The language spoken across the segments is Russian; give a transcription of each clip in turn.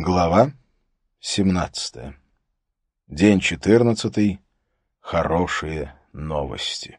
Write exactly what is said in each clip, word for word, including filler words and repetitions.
Глава семнадцатая. День четырнадцатый. Хорошие новости.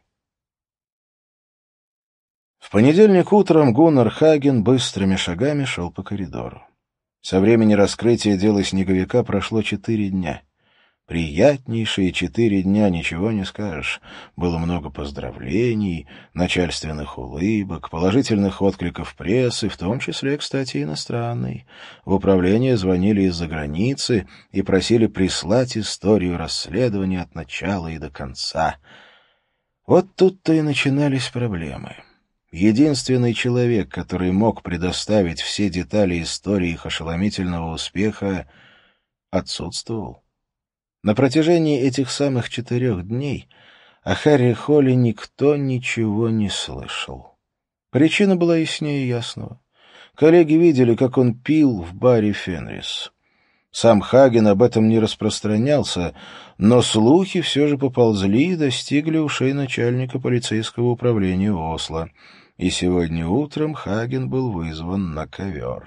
В понедельник утром Гуннар Хаген быстрыми шагами шел по коридору. Со времени раскрытия дела снеговика прошло четыре дня. Приятнейшие четыре дня, ничего не скажешь. Было много поздравлений, начальственных улыбок, положительных откликов прессы, в том числе, кстати, иностранной. В управление звонили из-за границы и просили прислать историю расследования от начала и до конца. Вот тут-то и начинались проблемы. Единственный человек, который мог предоставить все детали истории их ошеломительного успеха, отсутствовал. На протяжении этих самых четырех дней о Харри Холле никто ничего не слышал. Причина была яснее ясного. Коллеги видели, как он пил в баре «Фенрис». Сам Хаген об этом не распространялся, но слухи все же поползли и достигли ушей начальника полицейского управления Осло. И сегодня утром Хаген был вызван на ковер.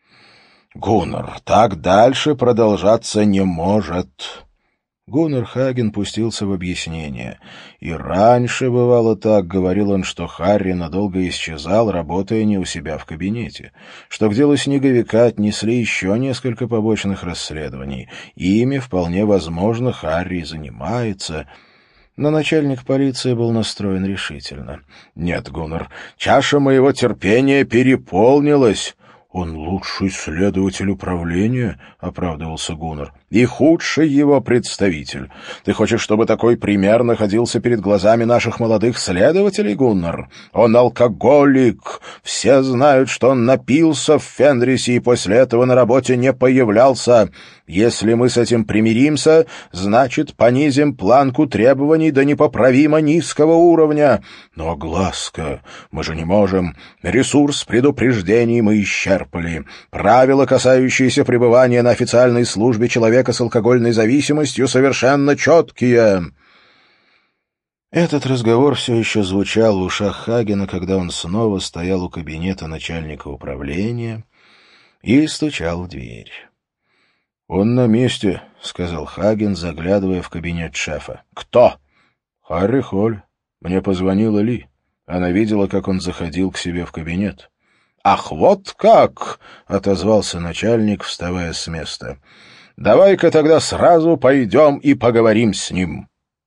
«Гуннар, так дальше продолжаться не может!» Гуннар Хаген пустился в объяснение. И раньше, бывало так, говорил он, что Харри надолго исчезал, работая не у себя в кабинете, что к делу снеговика отнесли еще несколько побочных расследований. Ими, вполне возможно, Харри занимается. Но начальник полиции был настроен решительно. «Нет, Гуннар, чаша моего терпения переполнилась». «Он лучший следователь управления», — оправдывался Гуннар, — «и худший его представитель. Ты хочешь, чтобы такой пример находился перед глазами наших молодых следователей, Гуннар? Он алкоголик. Все знают, что он напился в Фенрисе и после этого на работе не появлялся. Если мы с этим примиримся, значит, понизим планку требований до непоправимо низкого уровня. Но, Глазко, мы же не можем. Ресурс предупреждений мы исчерпали. Правила, касающиеся пребывания на официальной службе человека с алкогольной зависимостью, совершенно четкие». Этот разговор все еще звучал в ушах Хагена, когда он снова стоял у кабинета начальника управления и стучал в дверь. «Он на месте», — сказал Хаген, заглядывая в кабинет шефа. «Кто?» «Харри Холл. Мне позвонила Ли. Она видела, как он заходил к себе в кабинет». «Ах, вот как!» — отозвался начальник, вставая с места. «Давай-ка тогда сразу пойдем и поговорим с ним».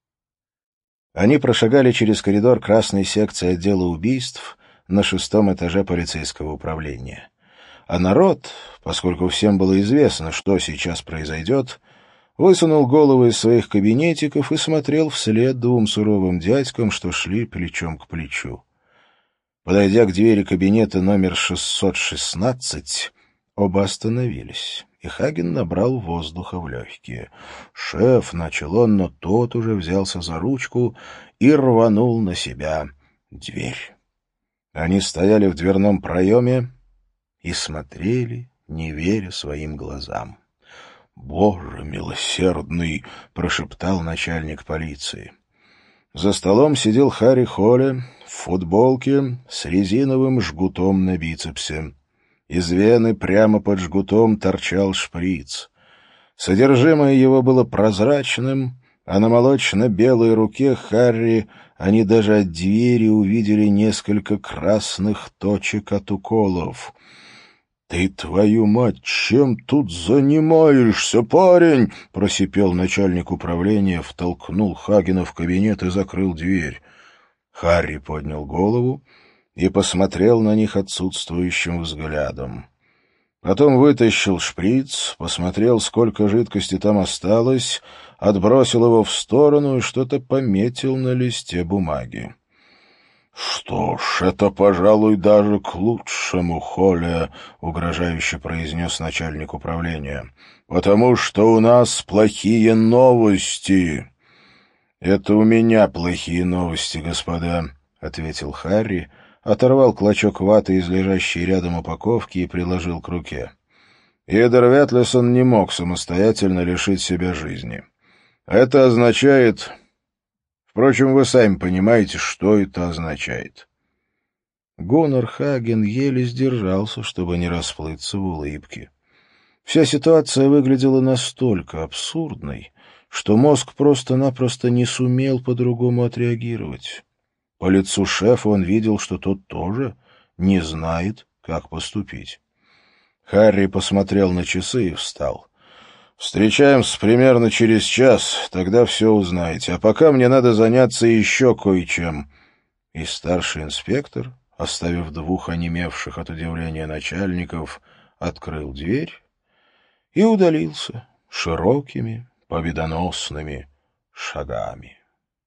Они прошагали через коридор красной секции отдела убийств на шестом этаже полицейского управления. А народ, поскольку всем было известно, что сейчас произойдет, высунул головы из своих кабинетиков и смотрел вслед двум суровым дядькам, что шли плечом к плечу. Подойдя к двери кабинета номер шестьсот шестнадцать, оба остановились, и Хаген набрал воздуха в легкие. «Шеф», — начал он, но тот уже взялся за ручку и рванул на себя дверь. Они стояли в дверном проеме и смотрели, не веря своим глазам. «Боже милосердный!» — прошептал начальник полиции. За столом сидел Харри Холле в футболке с резиновым жгутом на бицепсе. Из вены прямо под жгутом торчал шприц. Содержимое его было прозрачным, а на молочно-белой руке Харри они даже от двери увидели несколько красных точек от уколов. «Ты, твою мать, чем тут занимаешься, парень?» — просипел начальник управления, втолкнул Хагена в кабинет и закрыл дверь. Харри поднял голову и посмотрел на них отсутствующим взглядом. Потом вытащил шприц, посмотрел, сколько жидкости там осталось, отбросил его в сторону и что-то пометил на листе бумаги. «Что ж, это, пожалуй, даже к лучшему, Холле», — угрожающе произнес начальник управления, «потому что у нас плохие новости». «Это у меня плохие новости, господа», — ответил Харри, оторвал клочок ваты из лежащей рядом упаковки и приложил к руке. «Идер Ветлесон не мог самостоятельно лишить себя жизни. Это означает... Впрочем, вы сами понимаете, что это означает». Гуннар Хаген еле сдержался, чтобы не расплыться в улыбке. Вся ситуация выглядела настолько абсурдной, что мозг просто-напросто не сумел по-другому отреагировать. По лицу шефа он видел, что тот тоже не знает, как поступить. Харри посмотрел на часы и встал. «Встречаемся примерно через час, тогда все узнаете. А пока мне надо заняться еще кое-чем». И старший инспектор, оставив двух онемевших от удивления начальников, открыл дверь и удалился широкими, победоносными шагами.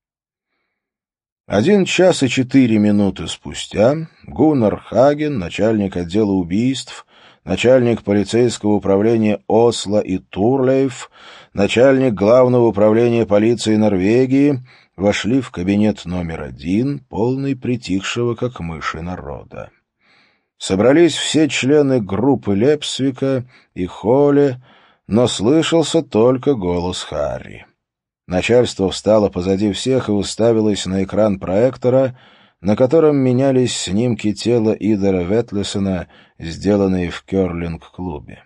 Один час и четыре минуты спустя Гуннар Хаген, начальник отдела убийств, начальник полицейского управления Осло и Турлейф, начальник главного управления полиции Норвегии вошли в кабинет номер один, полный притихшего, как мыши, народа. Собрались все члены группы Лепсвика и Холле, но слышался только голос Харри. Начальство встало позади всех и уставилось на экран проектора, на котором менялись снимки тела Идара Ветлесона, сделанные в кёрлинг-клубе.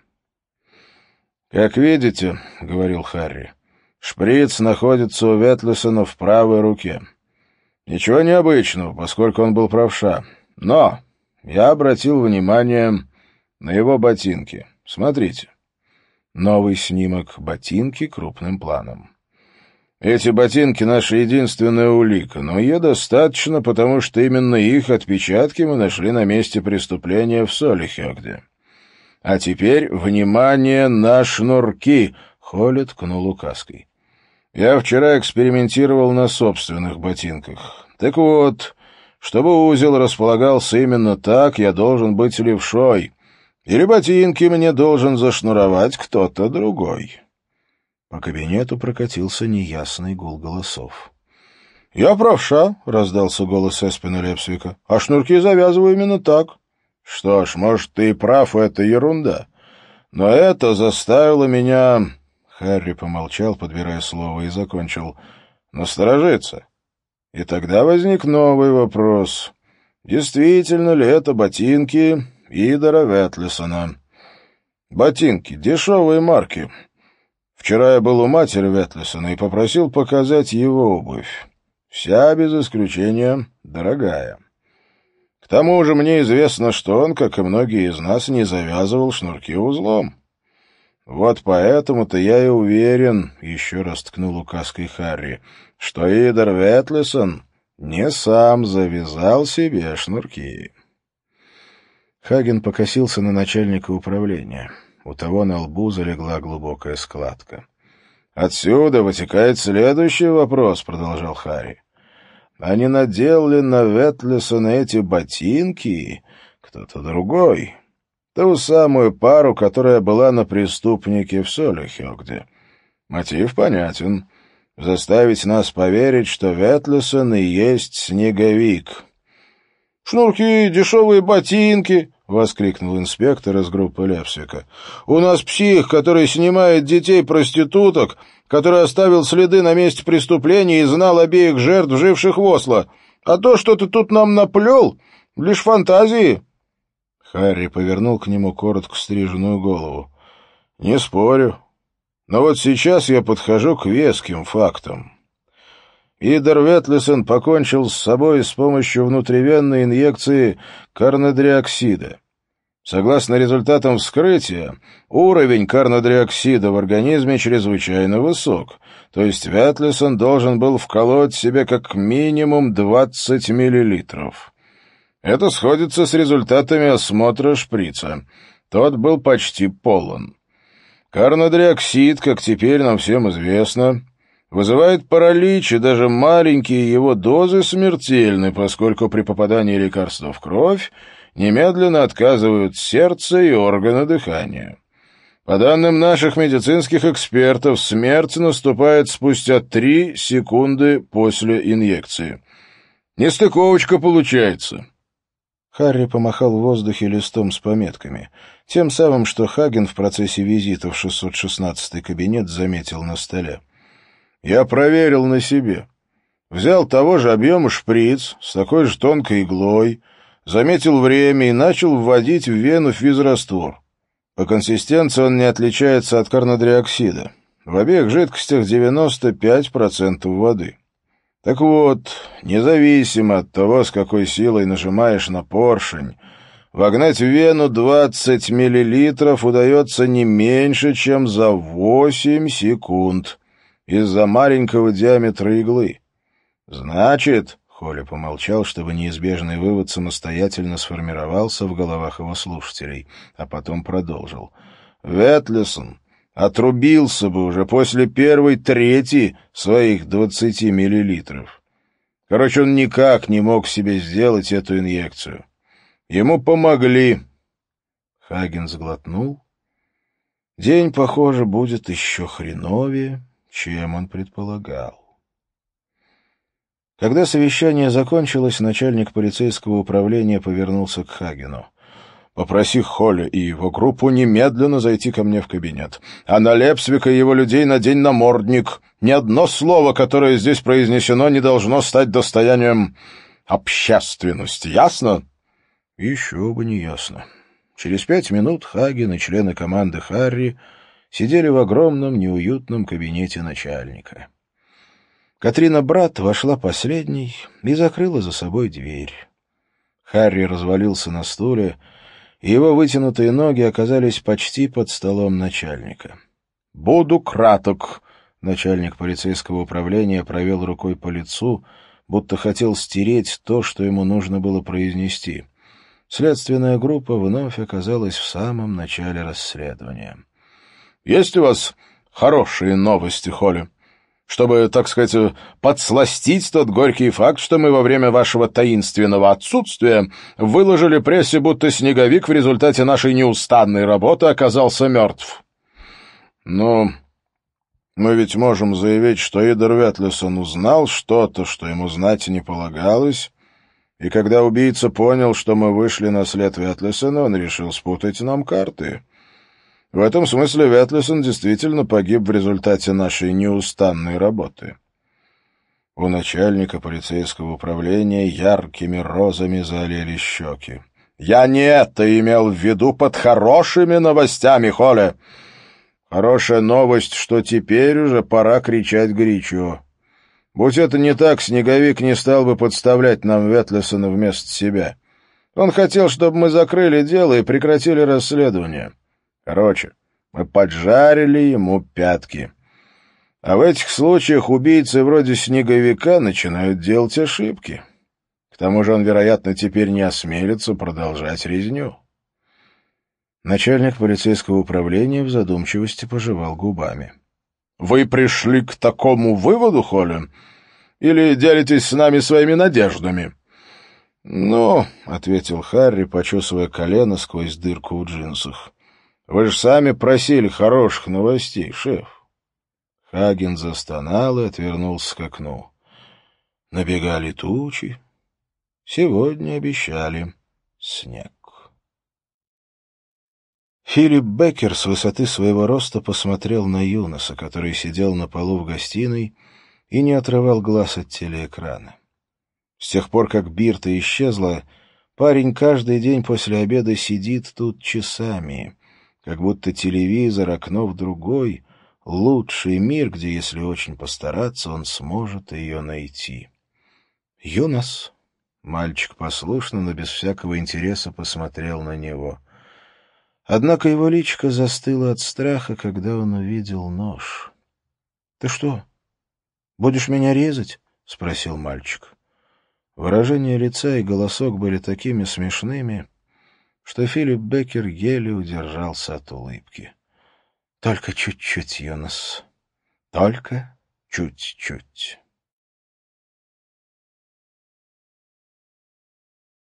«Как видите, — говорил Харри, — шприц находится у Ветлесона в правой руке. Ничего необычного, поскольку он был правша. Но я обратил внимание на его ботинки. Смотрите». Новый снимок ботинки крупным планом. «Эти ботинки — наша единственная улика, но ее достаточно, потому что именно их отпечатки мы нашли на месте преступления в Солихёгде. А теперь, внимание, на шнурки!» — Холли ткнул указкой. «Я вчера экспериментировал на собственных ботинках. Так вот, чтобы узел располагался именно так, я должен быть левшой. Или ботинки мне должен зашнуровать кто-то другой». По кабинету прокатился неясный гул голосов. «Я правша», — раздался голос Эспина Лепсвика, — «а шнурки завязываю именно так». «Что ж, может, ты и прав, это ерунда. Но это заставило меня...» Харри помолчал, подбирая слово, и закончил. «Насторожиться». И тогда возник новый вопрос. Действительно ли это ботинки Идара Ветлесона? Ботинки, дешевые марки. Вчера я был у матери Ветлесона и попросил показать его обувь. Вся, без исключения, дорогая. К тому же мне известно, что он, как и многие из нас, не завязывал шнурки узлом. Вот поэтому-то я и уверен, — еще раз ткнул указкой Харри, — что Идар Ветлесон не сам завязал себе шнурки. Хаген покосился на начальника управления. У того на лбу залегла глубокая складка. «Отсюда вытекает следующий вопрос», — продолжал Харри. «А не надел ли на Ветлесона эти ботинки кто-то другой? Ту самую пару, которая была на преступнике в Солихёгде. Мотив понятен. Заставить нас поверить, что Ветлесон и есть снеговик». «Шнурки, дешевые ботинки!» — воскликнул инспектор из группы Лепсвика. «У нас псих, который снимает детей-проституток, который оставил следы на месте преступления и знал обеих жертв, живших в Осло. А то, что ты тут нам наплел, лишь фантазии». Харри повернул к нему коротко стриженную голову. «Не спорю. Но вот сейчас я подхожу к веским фактам. Идар Ветлесон покончил с собой с помощью внутривенной инъекции карнодриоксида. Согласно результатам вскрытия, уровень карнодриоксида в организме чрезвычайно высок, то есть Ветлесон должен был вколоть себе как минимум двадцать миллилитров. Это сходится с результатами осмотра шприца. Тот был почти полон. Карнодриоксид, как теперь нам всем известно, вызывает паралич, и даже маленькие его дозы смертельны, поскольку при попадании лекарства в кровь немедленно отказывают сердце и органы дыхания. По данным наших медицинских экспертов, смерть наступает спустя три секунды после инъекции. Нестыковочка получается. Харри помахал в воздухе листом с пометками, тем самым, что Хаген в процессе визита в шестьсот шестнадцатый кабинет заметил на столе. «Я проверил на себе. Взял того же объема шприц с такой же тонкой иглой, заметил время и начал вводить в вену физраствор. По консистенции он не отличается от карнодриоксида. В обеих жидкостях девяносто пять процентов воды. Так вот, независимо от того, с какой силой нажимаешь на поршень, вогнать в вену двадцать миллилитров удается не меньше, чем за восемь секунд из-за маленького диаметра иглы. Значит, Холли помолчал, чтобы неизбежный вывод самостоятельно сформировался в головах его слушателей, а потом продолжил. Ветлесон отрубился бы уже после первой трети своих двадцати миллилитров. Короче, он никак не мог себе сделать эту инъекцию. Ему помогли. Хаген сглотнул. День, похоже, будет еще хреновее, чем он предполагал. Когда совещание закончилось, начальник полицейского управления повернулся к Хагену. «Попроси Холли и его группу немедленно зайти ко мне в кабинет. А на Лепсвика и его людей надень намордник. Ни одно слово, которое здесь произнесено, не должно стать достоянием общественности. Ясно?» Еще бы не ясно. Через пять минут Хаген и члены команды Харри сидели в огромном неуютном кабинете начальника. Катрина Брат вошла последней и закрыла за собой дверь. Харри развалился на стуле, и его вытянутые ноги оказались почти под столом начальника. «Буду краток», — начальник полицейского управления провел рукой по лицу, будто хотел стереть то, что ему нужно было произнести. Следственная группа вновь оказалась в самом начале расследования. «Есть у вас хорошие новости, Холли? Чтобы, так сказать, подсластить тот горький факт, что мы во время вашего таинственного отсутствия выложили прессе, будто снеговик в результате нашей неустанной работы оказался мертв». «Ну, мы ведь можем заявить, что Идер Ветлесон узнал что-то, что ему знать не полагалось, и когда убийца понял, что мы вышли на след Ветлесона, он решил спутать нам карты. В этом смысле Ветлесон действительно погиб в результате нашей неустанной работы». У начальника полицейского управления яркими розами залили щеки. «Я не это имел в виду под хорошими новостями, Холли. Хорошая новость, что теперь уже пора кричать горячо. Будь это не так, снеговик не стал бы подставлять нам Ветлесона вместо себя. Он хотел, чтобы мы закрыли дело и прекратили расследование. Короче, мы поджарили ему пятки. А в этих случаях убийцы вроде снеговика начинают делать ошибки. К тому же он, вероятно, теперь не осмелится продолжать резню». Начальник полицейского управления в задумчивости пожевал губами. «Вы пришли к такому выводу, Холли? Или делитесь с нами своими надеждами?» «Ну, — ответил Харри, почесывая колено сквозь дырку в джинсах, — вы же сами просили хороших новостей, шеф». Хаген застонал и отвернулся к окну. Набегали тучи. Сегодня обещали снег. Филипп Беккер с высоты своего роста посмотрел на Юноса, который сидел на полу в гостиной и не отрывал глаз от телеэкрана. С тех пор, как Бирта исчезла, парень каждый день после обеда сидит тут часами, как будто телевизор, окно в другой, лучший мир, где, если очень постараться, он сможет ее найти. «Юнос!» — мальчик послушно, но без всякого интереса посмотрел на него. Однако его личико застыло от страха, когда он увидел нож. «Ты что, будешь меня резать?» — спросил мальчик. Выражение лица и голосок были такими смешными, что Филипп Беккер еле удержался от улыбки. «Только чуть-чуть, Юнос, только чуть-чуть».